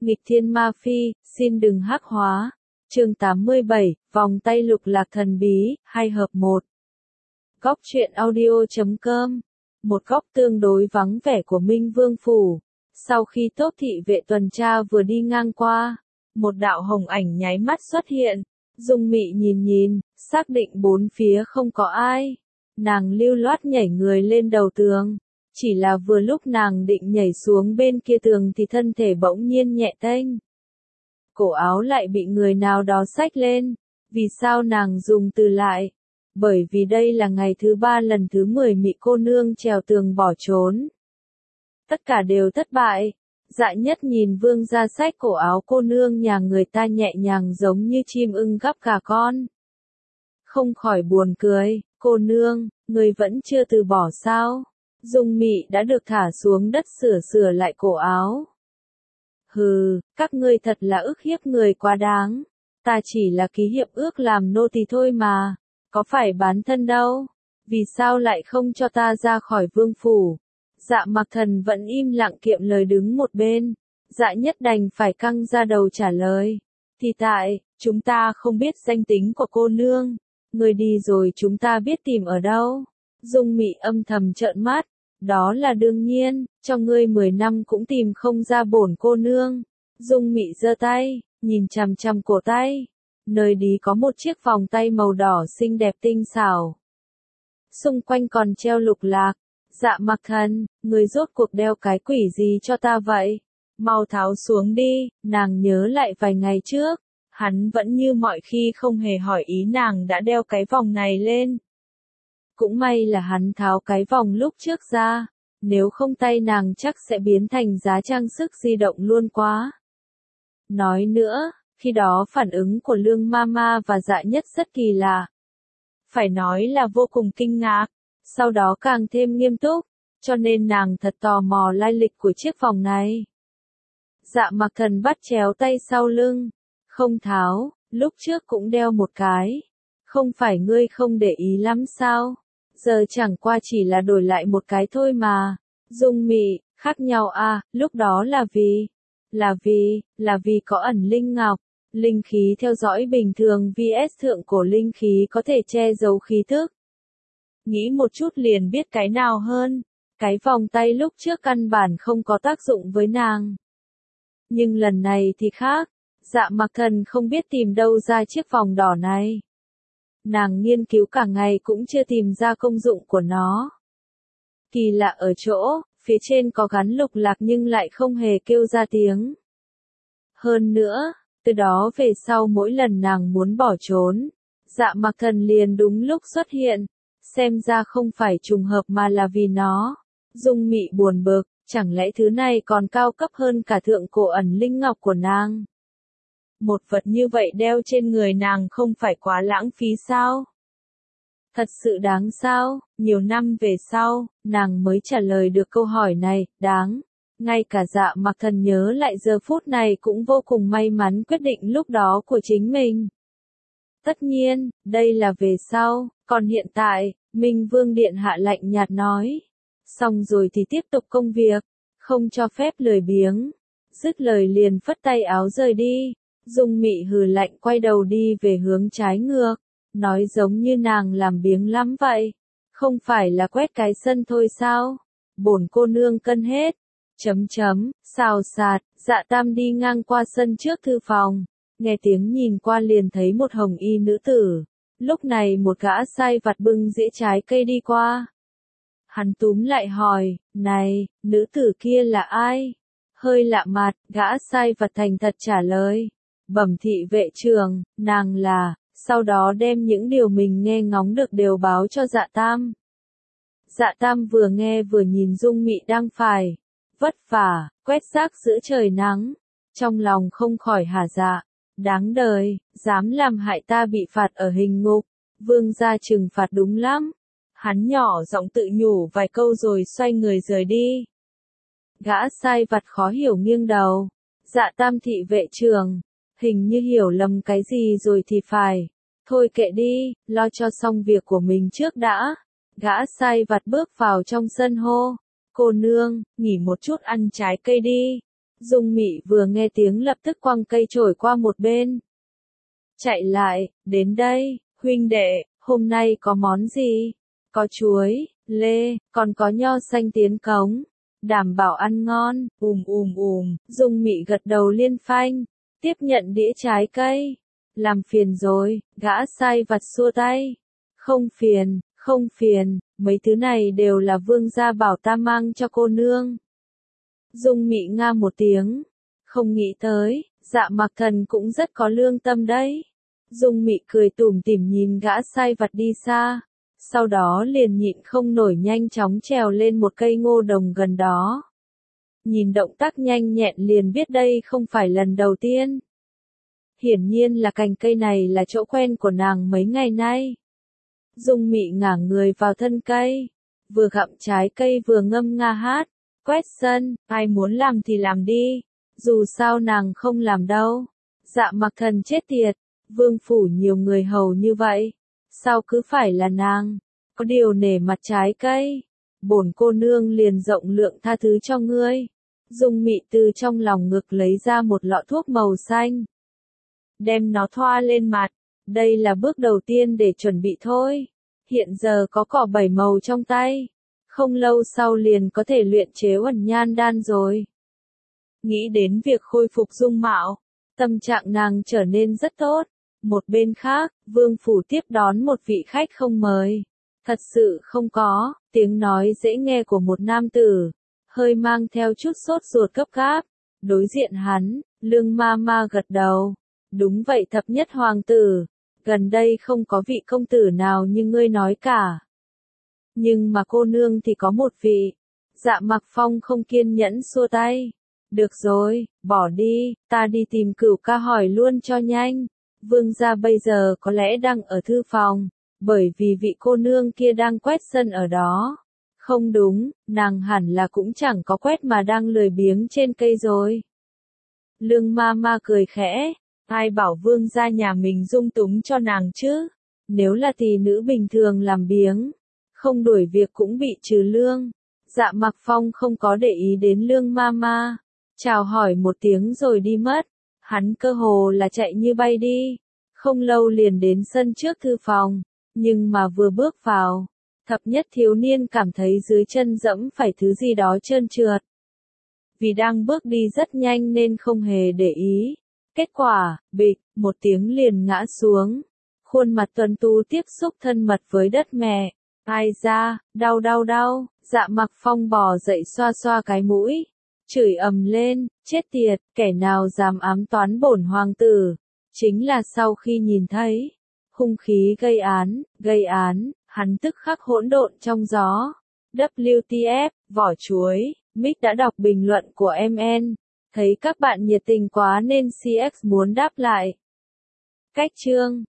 Nghịch thiên ma phi, xin đừng hắc hóa. Chương 87, vòng tay lục lạc thần bí, hay hợp 1. Góc truyện audio.com. Một góc tương đối vắng vẻ của Minh Vương Phủ. Sau khi tốp thị vệ tuần tra vừa đi ngang qua, một đạo hồng ảnh nháy mắt xuất hiện. Dung Mị nhìn, xác định bốn phía không có ai. Nàng lưu loát nhảy người lên đầu tường. Chỉ là vừa lúc nàng định nhảy xuống bên kia tường thì thân thể bỗng nhiên nhẹ tênh. Cổ áo lại bị người nào đó xách lên. Vì sao nàng dùng từ lại? Bởi vì đây là ngày thứ 3 lần thứ 10 Mị cô nương trèo tường bỏ trốn. Tất cả đều thất bại. Dạ Nhất nhìn Vương gia xách cổ áo cô nương nhà người ta nhẹ nhàng giống như chim ưng gắp gà con. Không khỏi buồn cười, cô nương, người vẫn chưa từ bỏ sao? Dung Mị đã được thả xuống đất sửa lại cổ áo. Hừ, các ngươi thật là ức hiếp người quá đáng. Ta chỉ là ký hiệp ước làm nô tỳ thôi mà, có phải bán thân đâu. Vì sao lại không cho ta ra khỏi vương phủ? Dạ Mặc Thần vẫn im lặng kiệm lời đứng một bên. Dạ Nhất đành phải căng ra đầu trả lời. Thì tại, chúng ta không biết danh tính của cô nương. Người đi rồi chúng ta biết tìm ở đâu. Dung Mị âm thầm trợn mắt. Đó là đương nhiên, cho ngươi 10 năm cũng tìm không ra bổn cô nương. Dung Mị giơ tay, nhìn chằm chằm cổ tay. Nơi đi có một chiếc vòng tay màu đỏ xinh đẹp tinh xảo. Xung quanh còn treo lục lạc. Dạ Mặc Thần, người rốt cuộc đeo cái quỷ gì cho ta vậy? Mau tháo xuống đi. Nàng nhớ lại vài ngày trước, hắn vẫn như mọi khi không hề hỏi ý nàng đã đeo cái vòng này lên. Cũng may là hắn tháo cái vòng lúc trước ra, nếu không tay nàng chắc sẽ biến thành giá trang sức di động luôn quá. Nói nữa, khi đó phản ứng của Lương Mama và Dạ Nhất rất kỳ lạ. Phải nói là vô cùng kinh ngạc, sau đó càng thêm nghiêm túc, cho nên nàng thật tò mò lai lịch của chiếc vòng này. Dạ Mặc Thần bắt chéo tay sau lưng, không tháo, lúc trước cũng đeo một cái. Không phải ngươi không để ý lắm sao? Giờ chẳng qua chỉ là đổi lại một cái thôi mà. Dung Mị, khác nhau à, lúc đó là vì có ẩn linh ngọc. Linh khí theo dõi bình thường vs thượng cổ linh khí có thể che giấu khí thức. Nghĩ một chút liền biết cái nào hơn. Cái vòng tay lúc trước căn bản không có tác dụng với nàng. Nhưng lần này thì khác. Dạ Mặc Thần không biết tìm đâu ra chiếc vòng đỏ này. Nàng nghiên cứu cả ngày cũng chưa tìm ra công dụng của nó. Kỳ lạ ở chỗ, phía trên có gắn lục lạc nhưng lại không hề kêu ra tiếng. Hơn nữa, từ đó về sau mỗi lần nàng muốn bỏ trốn, Dạ Mặc Thần liền đúng lúc xuất hiện. Xem ra không phải trùng hợp mà là vì nó. Dung Mị buồn bực, chẳng lẽ thứ này còn cao cấp hơn cả thượng cổ ẩn linh ngọc của nàng? Một vật như vậy đeo trên người nàng không phải quá lãng phí sao? Thật sự đáng sao? Nhiều năm về sau, nàng mới trả lời được câu hỏi này, đáng. Ngay cả Dạ Mặc Thần nhớ lại giờ phút này cũng vô cùng may mắn quyết định lúc đó của chính mình. Tất nhiên, đây là về sau, còn hiện tại, Minh Vương Điện Hạ lạnh nhạt nói. Xong rồi thì tiếp tục công việc, không cho phép lười biếng. Dứt lời liền phất tay áo rời đi. Dung Mị hừ lạnh quay đầu đi về hướng trái ngược, nói giống như nàng làm biếng lắm vậy. Không phải là quét cái sân thôi sao? Bổn cô nương cân hết. Xào xạc, Dạ Tam đi ngang qua sân trước thư phòng, nghe tiếng nhìn qua liền thấy một hồng y nữ tử. Lúc này một gã sai vặt bưng dĩa trái cây đi qua. Hắn túm lại hỏi, này, nữ tử kia là ai? Hơi lạ mặt, gã sai vặt thành thật trả lời. Bẩm thị vệ trưởng, nàng là, sau đó đem những điều mình nghe ngóng được đều báo cho Dạ Tam. Dạ Tam vừa nghe vừa nhìn Dung Mị đang phải vất vả, quét rác giữa trời nắng. Trong lòng không khỏi hả dạ, đáng đời, dám làm hại ta bị phạt ở hình ngục, vương gia trừng phạt đúng lắm. Hắn nhỏ giọng tự nhủ vài câu rồi xoay người rời đi. Gã sai vặt khó hiểu nghiêng đầu. Dạ Tam thị vệ trưởng, hình như hiểu lầm cái gì rồi thì phải. Thôi kệ đi, lo cho xong việc của mình trước đã. Gã sai vặt bước vào trong sân hô. Cô nương, nghỉ một chút ăn trái cây đi. Dung Mị vừa nghe tiếng lập tức quăng cây chổi qua một bên. Chạy lại, đến đây, huynh đệ, hôm nay có món gì? Có chuối, lê, còn có nho xanh tiến cống. Đảm bảo ăn ngon, Dung Mị gật đầu liên phanh, tiếp nhận đĩa trái cây. Làm phiền rồi, gã sai vặt xua tay. Không phiền, mấy thứ này đều là vương gia bảo ta mang cho cô nương. Dung Mị nga một tiếng, không nghĩ tới, Dạ Mặc Thần cũng rất có lương tâm đấy. Dung Mị cười tủm tỉm nhìn gã sai vặt đi xa, sau đó liền nhịn không nổi nhanh chóng trèo lên một cây ngô đồng gần đó. Nhìn động tác nhanh nhẹn liền biết đây không phải lần đầu tiên. Hiển nhiên là cành cây này là chỗ quen của nàng mấy ngày nay. Dung Mị ngả người vào thân cây, vừa gặm trái cây vừa ngâm nga hát, quét sân, ai muốn làm thì làm đi, dù sao nàng không làm đâu. Dạ Mặc Thần chết tiệt, vương phủ nhiều người hầu như vậy, sao cứ phải là nàng, có điều nể mặt trái cây, bổn cô nương liền rộng lượng tha thứ cho ngươi. Dung Mị từ trong lòng ngực lấy ra một lọ thuốc màu xanh, đem nó thoa lên mặt, đây là bước đầu tiên để chuẩn bị thôi. Hiện giờ có cỏ 7 màu trong tay, không lâu sau liền có thể luyện chế Uẩn Nhan đan rồi. Nghĩ đến việc khôi phục dung mạo, tâm trạng nàng trở nên rất tốt. Một bên khác, vương phủ tiếp đón một vị khách không mời. Thật sự không có, tiếng nói dễ nghe của một nam tử, hơi mang theo chút sốt ruột gấp gáp. Đối diện hắn, Lương ma ma gật đầu. Đúng vậy thập nhất hoàng tử, gần đây không có vị công tử nào như ngươi nói cả. Nhưng mà cô nương thì có một vị. Dạ Mặc Phong không kiên nhẫn xua tay. Được rồi, bỏ đi, ta đi tìm Cửu ca hỏi luôn cho nhanh. Vương gia bây giờ có lẽ đang ở thư phòng, bởi vì vị cô nương kia đang quét sân ở đó. Không đúng, nàng hẳn là cũng chẳng có quét mà đang lười biếng trên cây rồi. Lương ma ma cười khẽ, ai bảo vương gia nhà mình dung túng cho nàng chứ, nếu là tỷ nữ bình thường làm biếng, không đuổi việc cũng bị trừ lương. Dạ Mặc Phong không có để ý đến Lương ma ma, chào hỏi một tiếng rồi đi mất, hắn cơ hồ là chạy như bay đi, không lâu liền đến sân trước thư phòng, nhưng mà vừa bước vào, thập nhất thiếu niên cảm thấy dưới chân dẫm phải thứ gì đó trơn trượt. Vì đang bước đi rất nhanh nên không hề để ý. Kết quả, bịch, một tiếng liền ngã xuống. Khuôn mặt tuấn tú tiếp xúc thân mật với đất mẹ. Ai da, đau đau đau, Dạ Mặc Phong bò dậy xoa xoa cái mũi. Chửi ầm lên, chết tiệt, kẻ nào dám ám toán bổn hoàng tử. Chính là sau khi nhìn thấy hung khí gây án, hắn tức khắc hỗn độn trong gió. WTF, vỏ chuối, Mick đã đọc bình luận của MN. Thấy các bạn nhiệt tình quá nên CX muốn đáp lại. Cách chương